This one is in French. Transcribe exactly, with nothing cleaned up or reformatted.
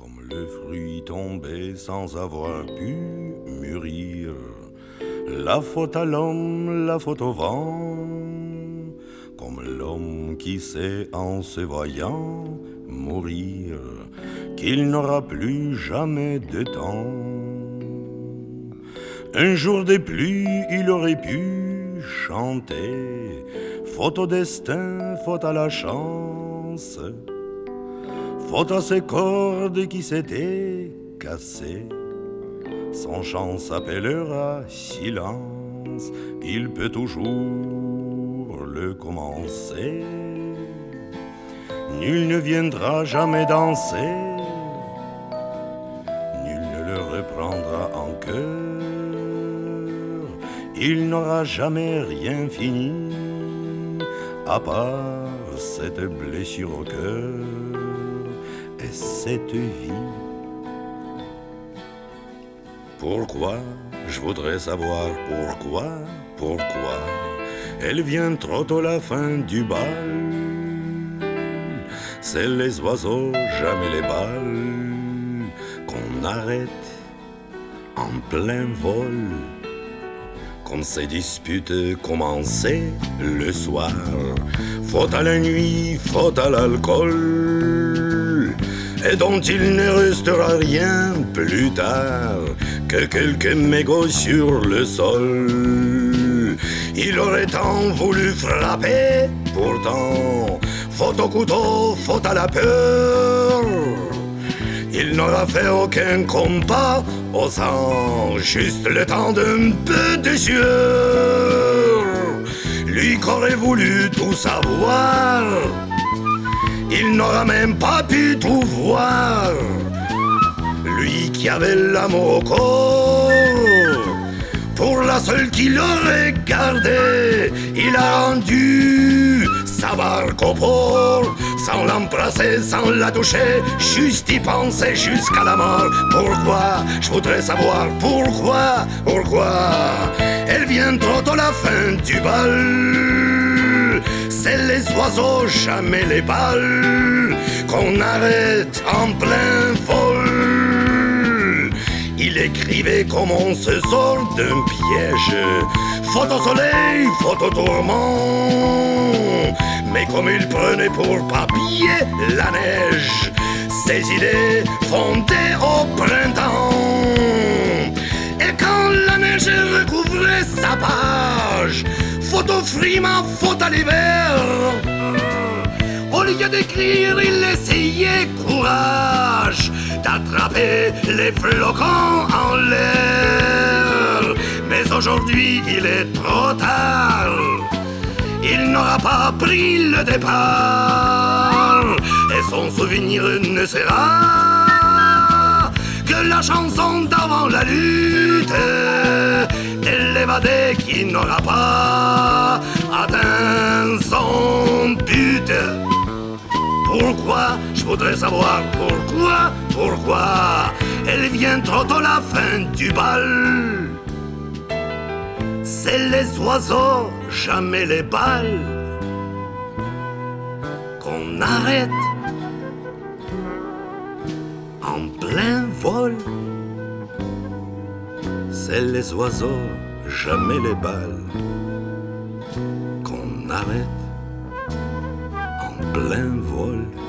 comme le fruit tombé sans avoir pu mûrir. La faute à l'homme, la faute au vent, comme l'homme qui sait en se voyant mourir qu'il n'aura plus jamais de temps. Un jour de pluie, il aurait pu chanter, faute au destin, faute à la chance, faute à ces cordes qui s'étaient cassées. Son chant s'appellera silence, il peut toujours le commencer. Nul ne viendra jamais danser, nul ne le reprendra en cœur. Il n'aura jamais rien fini, à part cette blessure au cœur et cette vie. Pourquoi, je voudrais savoir pourquoi, pourquoi elle vient trop tôt la fin du bal. C'est les oiseaux, jamais les balles, qu'on arrête en plein vol. Comme ces disputes commencées le soir, faute à la nuit, faute à l'alcool, et dont il ne restera rien plus tard que quelques mégots sur le sol. Il aurait tant voulu frapper, pourtant, faute au couteau, faute à la peur. Il n'aura fait aucun combat au sang, juste le temps d'un peu de sueur. Lui qu'aurait voulu tout savoir, il n'aura même pas pu tout voir. Lui qui avait l'amour au corps, pour la seule qu'il aurait gardée, il a rendu sa barque au port, sans l'embrasser, sans la toucher, juste y penser jusqu'à la mort. Pourquoi, je voudrais savoir pourquoi, pourquoi elle vient trop tôt la fin du bal. C'est les oiseaux, jamais les balles, qu'on arrête en plein vol. Il écrivait comme on se sort d'un piège, faute au soleil, faute au tourment. Mais comme il prenait pour papier la neige, ses idées fondaient au printemps. Et quand la neige recouvrait sa page, faute au frima, faute à l'hiver, au lieu d'écrire, il essayait courage d'attraper les flocons en l'air. Mais aujourd'hui, il est trop tard. Il n'aura pas pris le départ. Et son souvenir ne sera que la chanson d'avant la lutte de l'évadé qui n'aura pas atteint son but. Pourquoi, je voudrais savoir pourquoi, pourquoi elle vient trop tôt la fin du bal. C'est les oiseaux, jamais les balles, qu'on arrête en plein vol. C'est les oiseaux, jamais les balles, qu'on arrête en plein vol.